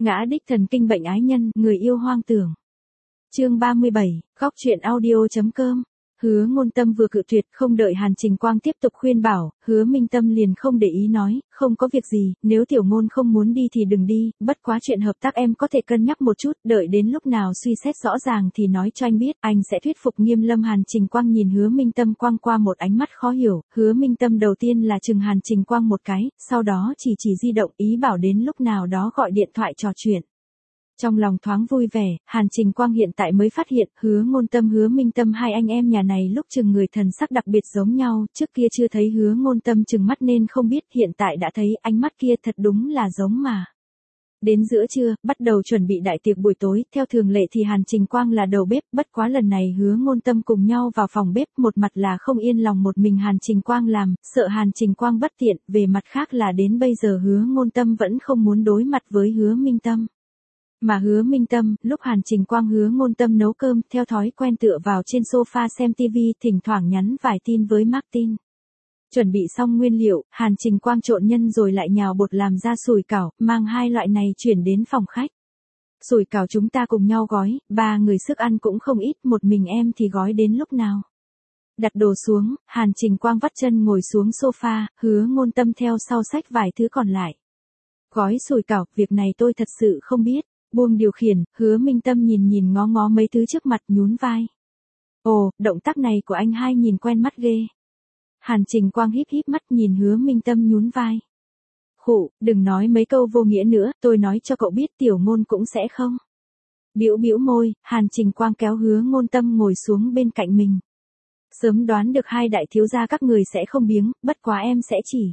Ngã đích thần kinh bệnh ái nhân, người yêu hoang tưởng. Chương 37, góc truyện audio.com. Hứa Ngôn Tâm vừa cự tuyệt, không đợi Hàn Trình Quang tiếp tục khuyên bảo, Hứa Minh Tâm liền không để ý nói, không có việc gì, nếu Tiểu Ngôn không muốn đi thì đừng đi, bất quá chuyện hợp tác em có thể cân nhắc một chút, đợi đến lúc nào suy xét rõ ràng thì nói cho anh biết, anh sẽ thuyết phục nghiêm lâm. Hàn Trình Quang nhìn Hứa Minh Tâm quăng qua một ánh mắt khó hiểu, Hứa Minh Tâm đầu tiên là chừng Hàn Trình Quang một cái, sau đó chỉ di động ý bảo đến lúc nào đó gọi điện thoại trò chuyện. Trong lòng thoáng vui vẻ, Hàn Trình Quang hiện tại mới phát hiện, Hứa Ngôn Tâm Hứa Minh Tâm hai anh em nhà này lúc chừng người thần sắc đặc biệt giống nhau, trước kia chưa thấy Hứa Ngôn Tâm chừng mắt nên không biết, hiện tại đã thấy ánh mắt kia thật đúng là giống mà. Đến giữa trưa, bắt đầu chuẩn bị đại tiệc buổi tối, theo thường lệ thì Hàn Trình Quang là đầu bếp, bất quá lần này Hứa Ngôn Tâm cùng nhau vào phòng bếp, một mặt là không yên lòng một mình Hàn Trình Quang làm, sợ Hàn Trình Quang bất tiện, về mặt khác là đến bây giờ Hứa Ngôn Tâm vẫn không muốn đối mặt với Hứa Minh Tâm. Mà Hứa Minh Tâm, lúc Hàn Trình Quang Hứa Ngôn Tâm nấu cơm, theo thói quen tựa vào trên sofa xem TV, thỉnh thoảng nhắn vài tin với Martin. Chuẩn bị xong nguyên liệu, Hàn Trình Quang trộn nhân rồi lại nhào bột làm ra sủi cảo, mang hai loại này chuyển đến phòng khách. Sủi cảo chúng ta cùng nhau gói, ba người sức ăn cũng không ít, một mình em thì gói đến lúc nào. Đặt đồ xuống, Hàn Trình Quang vắt chân ngồi xuống sofa, Hứa Ngôn Tâm theo sau xách vài thứ còn lại. Gói sủi cảo, việc này tôi thật sự không biết. Buông điều khiển, Hứa Minh Tâm nhìn ngó mấy thứ trước mặt, nhún vai. Ồ, động tác này của anh hai nhìn quen mắt ghê. Hàn Trình Quang híp mắt nhìn Hứa Minh Tâm nhún vai. Khụ, đừng nói mấy câu vô nghĩa nữa, tôi nói cho cậu biết Tiểu Ngôn cũng sẽ không. Bĩu môi, Hàn Trình Quang kéo Hứa Ngôn Tâm ngồi xuống bên cạnh mình. Sớm đoán được hai đại thiếu gia các người sẽ không biếng, bất quá em sẽ chỉ.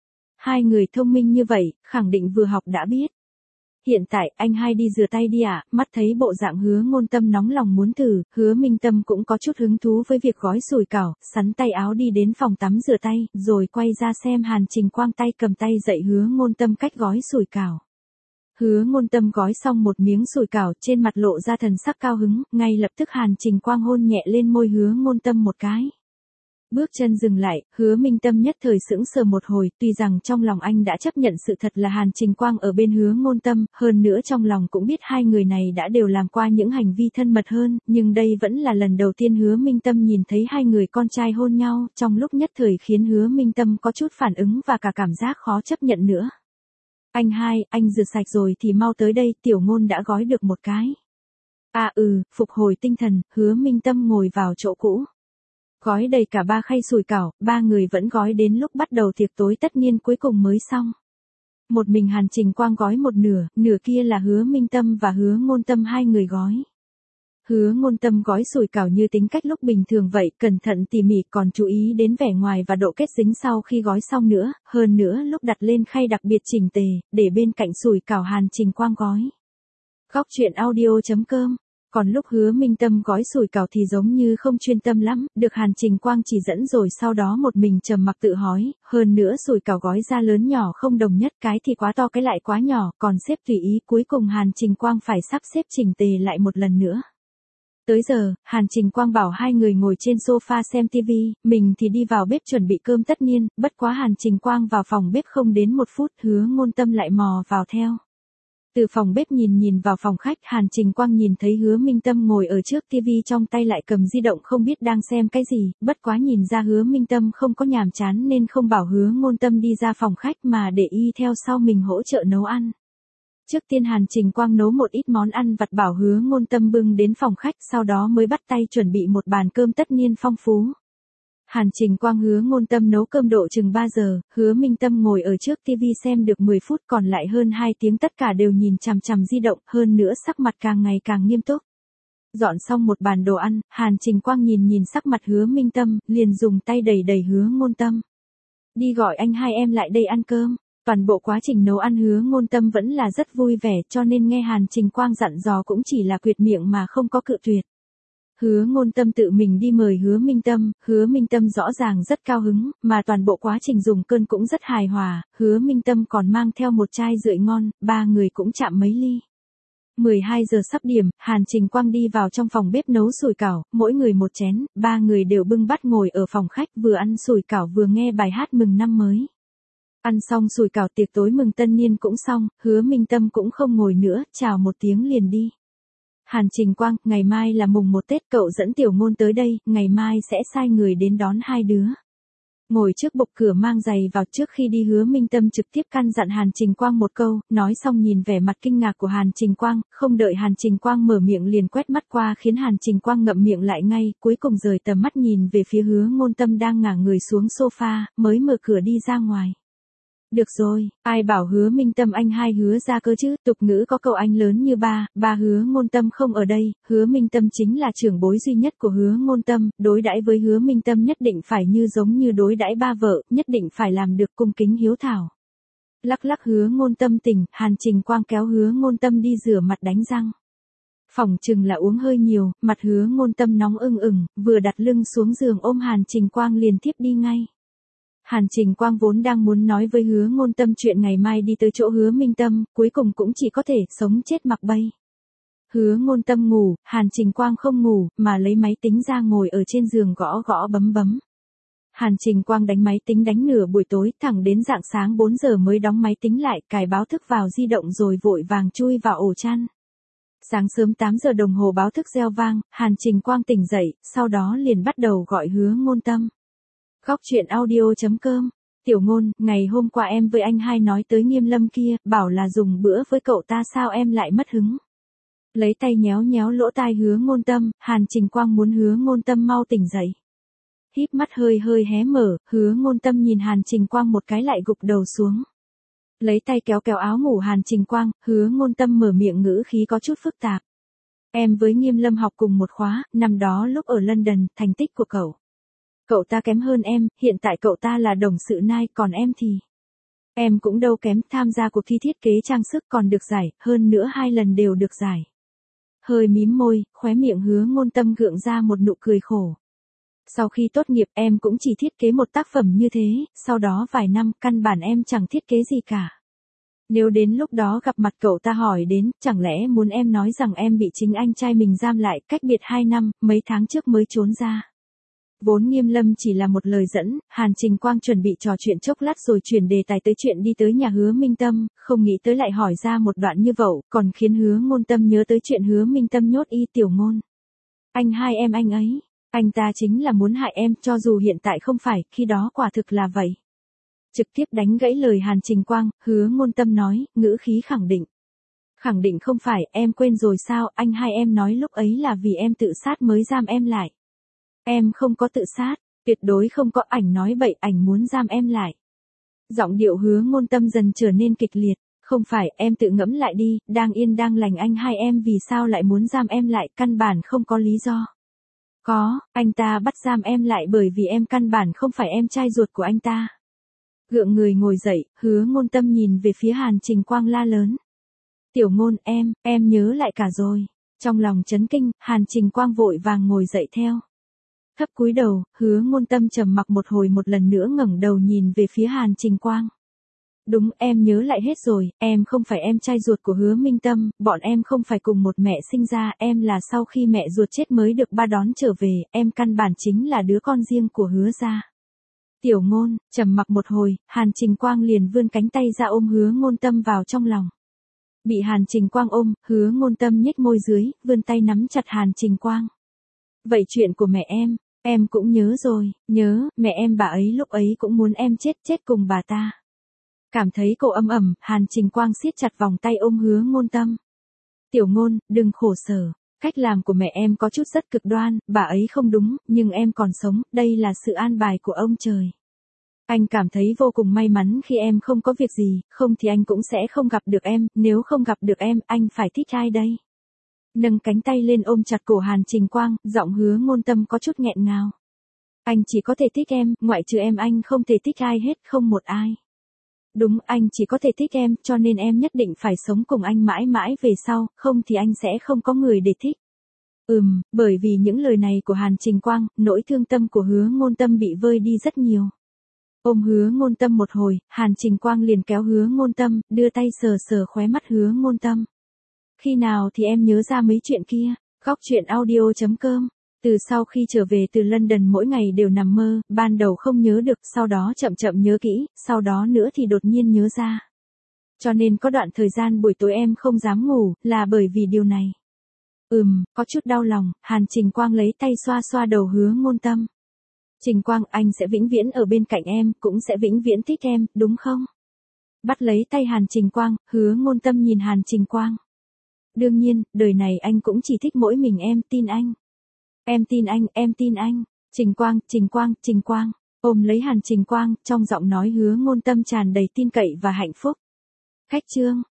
Hai người thông minh như vậy, khẳng định vừa học đã biết. Hiện tại, anh hai đi rửa tay đi ạ, mắt thấy bộ dạng Hứa Ngôn Tâm nóng lòng muốn thử, Hứa Minh Tâm cũng có chút hứng thú với việc gói sủi cảo, sắn tay áo đi đến phòng tắm rửa tay, rồi quay ra xem Hàn Trình Quang tay cầm tay dạy Hứa Ngôn Tâm cách gói sủi cảo. Hứa Ngôn Tâm gói xong một miếng sủi cảo, trên mặt lộ ra thần sắc cao hứng, ngay lập tức Hàn Trình Quang hôn nhẹ lên môi Hứa Ngôn Tâm một cái. Bước chân dừng lại, Hứa Minh Tâm nhất thời sững sờ một hồi, tuy rằng trong lòng anh đã chấp nhận sự thật là Hàn Trình Quang ở bên Hứa Ngôn Tâm, hơn nữa trong lòng cũng biết hai người này đã đều làm qua những hành vi thân mật hơn, nhưng đây vẫn là lần đầu tiên Hứa Minh Tâm nhìn thấy hai người con trai hôn nhau, trong lúc nhất thời khiến Hứa Minh Tâm có chút phản ứng và cả cảm giác khó chấp nhận nữa. Anh hai, anh rửa sạch rồi thì mau tới đây, Tiểu Ngôn đã gói được một cái. Phục hồi tinh thần, Hứa Minh Tâm ngồi vào chỗ cũ. Gói đầy cả ba khay sủi cảo, ba người vẫn gói đến lúc bắt đầu tiệc tối tất niên cuối cùng mới xong. Một mình Hàn Trình Quang gói một nửa, nửa kia là Hứa Minh Tâm và Hứa Ngôn Tâm hai người gói. Hứa Ngôn Tâm gói sủi cảo như tính cách lúc bình thường vậy, cẩn thận tỉ mỉ, còn chú ý đến vẻ ngoài và độ kết dính sau khi gói xong nữa, hơn nữa lúc đặt lên khay đặc biệt chỉnh tề, để bên cạnh sủi cảo Hàn Trình Quang gói. Góc truyện audio.com. Còn lúc Hứa Minh Tâm gói sủi cảo thì giống như không chuyên tâm lắm, được Hàn Trình Quang chỉ dẫn rồi sau đó một mình trầm mặc tự hói, hơn nữa sủi cảo gói ra lớn nhỏ không đồng nhất, cái thì quá to cái lại quá nhỏ, còn xếp tùy ý, cuối cùng Hàn Trình Quang phải sắp xếp chỉnh tề lại một lần nữa. Tới giờ, Hàn Trình Quang bảo hai người ngồi trên sofa xem TV, mình thì đi vào bếp chuẩn bị cơm tất niên, bất quá Hàn Trình Quang vào phòng bếp không đến một phút, Hứa Ngôn Tâm lại mò vào theo. Từ phòng bếp nhìn vào phòng khách, Hàn Trình Quang nhìn thấy Hứa Minh Tâm ngồi ở trước TV trong tay lại cầm di động không biết đang xem cái gì, bất quá nhìn ra Hứa Minh Tâm không có nhàm chán nên không bảo Hứa Ngôn Tâm đi ra phòng khách mà để y theo sau mình hỗ trợ nấu ăn. Trước tiên Hàn Trình Quang nấu một ít món ăn vặt bảo Hứa Ngôn Tâm bưng đến phòng khách, sau đó mới bắt tay chuẩn bị một bàn cơm tất niên phong phú. Hàn Trình Quang Hứa Ngôn Tâm nấu cơm độ chừng 3 giờ, Hứa Minh Tâm ngồi ở trước TV xem được 10 phút, còn lại hơn 2 tiếng tất cả đều nhìn chằm di động, hơn nữa sắc mặt càng ngày càng nghiêm túc. Dọn xong một bàn đồ ăn, Hàn Trình Quang nhìn sắc mặt Hứa Minh Tâm, liền dùng tay đẩy Hứa Ngôn Tâm. Đi gọi anh hai em lại đây ăn cơm. Toàn bộ quá trình nấu ăn Hứa Ngôn Tâm vẫn là rất vui vẻ, cho nên nghe Hàn Trình Quang dặn dò cũng chỉ là quyệt miệng mà không có cự tuyệt. Hứa Ngôn Tâm tự mình đi mời Hứa Minh Tâm rõ ràng rất cao hứng, mà toàn bộ quá trình dùng cơm cũng rất hài hòa, Hứa Minh Tâm còn mang theo một chai rượu ngon, ba người cũng chạm mấy ly. 12 giờ sắp điểm, Hàn Trình Quang đi vào trong phòng bếp nấu sủi cảo, mỗi người một chén, ba người đều bưng bát ngồi ở phòng khách vừa ăn sủi cảo vừa nghe bài hát mừng năm mới. Ăn xong sủi cảo tiệc tối mừng tân niên cũng xong, Hứa Minh Tâm cũng không ngồi nữa, chào một tiếng liền đi. Hàn Trình Quang, ngày mai là mùng 1 Tết, cậu dẫn Tiểu Ngôn tới đây, ngày mai sẽ sai người đến đón hai đứa. Ngồi trước bục cửa mang giày vào trước khi đi, Hứa Minh Tâm trực tiếp căn dặn Hàn Trình Quang một câu, nói xong nhìn vẻ mặt kinh ngạc của Hàn Trình Quang, không đợi Hàn Trình Quang mở miệng liền quét mắt qua khiến Hàn Trình Quang ngậm miệng lại ngay, cuối cùng rời tầm mắt nhìn về phía Hứa Ngôn Tâm đang ngả người xuống sofa, mới mở cửa đi ra ngoài. Được rồi, ai bảo Hứa Minh Tâm anh hai Hứa ra cơ chứ, tục ngữ có câu anh lớn như ba Hứa Ngôn Tâm không ở đây, Hứa Minh Tâm chính là trưởng bối duy nhất của Hứa Ngôn Tâm, đối đãi với Hứa Minh Tâm nhất định phải như giống như đối đãi ba vợ, nhất định phải làm được cung kính hiếu thảo. Lắc lắc Hứa Ngôn Tâm tỉnh, Hàn Trình Quang kéo Hứa Ngôn Tâm đi rửa mặt đánh răng. Phỏng chừng là uống hơi nhiều, mặt Hứa Ngôn Tâm nóng ửng, vừa đặt lưng xuống giường ôm Hàn Trình Quang liền thiếp đi ngay. Hàn Trình Quang vốn đang muốn nói với Hứa Ngôn Tâm chuyện ngày mai đi tới chỗ Hứa Minh Tâm, cuối cùng cũng chỉ có thể sống chết mặc bay. Hứa Ngôn Tâm ngủ, Hàn Trình Quang không ngủ, mà lấy máy tính ra ngồi ở trên giường gõ gõ bấm. Hàn Trình Quang đánh máy tính đánh nửa buổi tối, thẳng đến rạng sáng 4 giờ mới đóng máy tính lại, cài báo thức vào di động rồi vội vàng chui vào ổ chăn. Sáng sớm 8 giờ đồng hồ báo thức reo vang, Hàn Trình Quang tỉnh dậy, sau đó liền bắt đầu gọi Hứa Ngôn Tâm. Góc chuyện audio.com. Tiểu Ngôn, ngày hôm qua em với anh hai nói tới Nghiêm Lâm kia, bảo là dùng bữa với cậu ta, sao em lại mất hứng? Lấy tay nhéo nhéo lỗ tai Hứa Ngôn Tâm, Hàn Trình Quang muốn Hứa Ngôn Tâm mau tỉnh dậy. Híp mắt hơi hé mở, Hứa Ngôn Tâm nhìn Hàn Trình Quang một cái lại gục đầu xuống. Lấy tay kéo áo ngủ Hàn Trình Quang, Hứa Ngôn Tâm mở miệng ngữ khí có chút phức tạp. Em với Nghiêm Lâm học cùng một khóa, năm đó lúc ở London, thành tích của cậu. Cậu ta kém hơn em, hiện tại cậu ta là đồng sự nai, còn em thì... Em cũng đâu kém, tham gia cuộc thi thiết kế trang sức còn được giải, hơn nữa 2 lần đều được giải. Hơi mím môi, khóe miệng Hứa Ngôn Tâm gượng ra một nụ cười khổ. Sau khi tốt nghiệp em cũng chỉ thiết kế một tác phẩm như thế, sau đó vài năm căn bản em chẳng thiết kế gì cả. Nếu đến lúc đó gặp mặt cậu ta hỏi đến, chẳng lẽ muốn em nói rằng em bị chính anh trai mình giam lại, cách biệt 2 năm, mấy tháng trước mới trốn ra. Vốn Nghiêm Lâm chỉ là một lời dẫn, Hàn Trình Quang chuẩn bị trò chuyện chốc lát rồi chuyển đề tài tới chuyện đi tới nhà Hứa Minh Tâm, không nghĩ tới lại hỏi ra một đoạn như vậy, còn khiến Hứa Ngôn Tâm nhớ tới chuyện Hứa Minh Tâm nhốt y Tiểu Ngôn. Anh hai em anh ấy, anh ta chính là muốn hại em, cho dù hiện tại không phải, khi đó quả thực là vậy. Trực tiếp đánh gãy lời Hàn Trình Quang, Hứa Ngôn Tâm nói, ngữ khí khẳng định. Khẳng định không phải, em quên rồi sao, anh hai em nói lúc ấy là vì em tự sát mới giam em lại. Em không có tự sát, tuyệt đối không có, ảnh nói bậy, ảnh muốn giam em lại. Giọng điệu Hứa Ngôn Tâm dần trở nên kịch liệt, không phải, em tự ngẫm lại đi, đang yên đang lành anh hai em vì sao lại muốn giam em lại, căn bản không có lý do. Có, anh ta bắt giam em lại bởi vì em căn bản không phải em trai ruột của anh ta. Gượng người ngồi dậy, Hứa Ngôn Tâm nhìn về phía Hàn Trình Quang la lớn. Tiểu Ngôn, em nhớ lại cả rồi. Trong lòng chấn kinh, Hàn Trình Quang vội vàng ngồi dậy theo. Thấp cúi đầu, Hứa Ngôn Tâm trầm mặc một hồi, một lần nữa ngẩng đầu nhìn về phía Hàn Trình Quang. Đúng, em nhớ lại hết rồi, em không phải em trai ruột của Hứa Minh Tâm, bọn em không phải cùng một mẹ sinh ra, em là sau khi mẹ ruột chết mới được ba đón trở về, em căn bản chính là đứa con riêng của Hứa gia. Tiểu Ngôn, trầm mặc một hồi, Hàn Trình Quang liền vươn cánh tay ra ôm Hứa Ngôn Tâm vào trong lòng. Bị Hàn Trình Quang ôm, Hứa Ngôn Tâm nhếch môi dưới, vươn tay nắm chặt Hàn Trình Quang. Vậy chuyện của mẹ em cũng nhớ rồi, nhớ, mẹ em bà ấy lúc ấy cũng muốn em chết cùng bà ta. Cảm thấy cổ ấm ẩm, Hàn Trình Quang siết chặt vòng tay ôm Hứa Ngôn Tâm. Tiểu Ngôn, đừng khổ sở, cách làm của mẹ em có chút rất cực đoan, bà ấy không đúng, nhưng em còn sống, đây là sự an bài của ông trời. Anh cảm thấy vô cùng may mắn khi em không có việc gì, không thì anh cũng sẽ không gặp được em, nếu không gặp được em, anh phải thích ai đây? Nâng cánh tay lên ôm chặt cổ Hàn Trình Quang, giọng Hứa Ngôn Tâm có chút nghẹn ngào. Anh chỉ có thể thích em, ngoại trừ em anh không thể thích ai hết, không một ai. Đúng, anh chỉ có thể thích em, cho nên em nhất định phải sống cùng anh mãi mãi về sau, không thì anh sẽ không có người để thích. Bởi vì những lời này của Hàn Trình Quang, nỗi thương tâm của Hứa Ngôn Tâm bị vơi đi rất nhiều. Ôm Hứa Ngôn Tâm một hồi, Hàn Trình Quang liền kéo Hứa Ngôn Tâm, đưa tay sờ khóe mắt Hứa Ngôn Tâm. Khi nào thì em nhớ ra mấy chuyện kia? Góc chuyện audio.com Từ sau khi trở về từ London mỗi ngày đều nằm mơ, ban đầu không nhớ được, sau đó chậm chậm nhớ kỹ, sau đó nữa thì đột nhiên nhớ ra. Cho nên có đoạn thời gian buổi tối em không dám ngủ, là bởi vì điều này. Có chút đau lòng, Hàn Trình Quang lấy tay xoa xoa đầu Hứa Ngôn Tâm. Trình Quang, anh sẽ vĩnh viễn ở bên cạnh em, cũng sẽ vĩnh viễn thích em, đúng không? Bắt lấy tay Hàn Trình Quang, Hứa Ngôn Tâm nhìn Hàn Trình Quang. Đương nhiên, đời này anh cũng chỉ thích mỗi mình em, tin anh. Em tin anh, em tin anh. Trình Quang, Trình Quang, Trình Quang. Ôm lấy Hàn Trình Quang, trong giọng nói Hứa Ngôn Tâm tràn đầy tin cậy và hạnh phúc. Khách trương.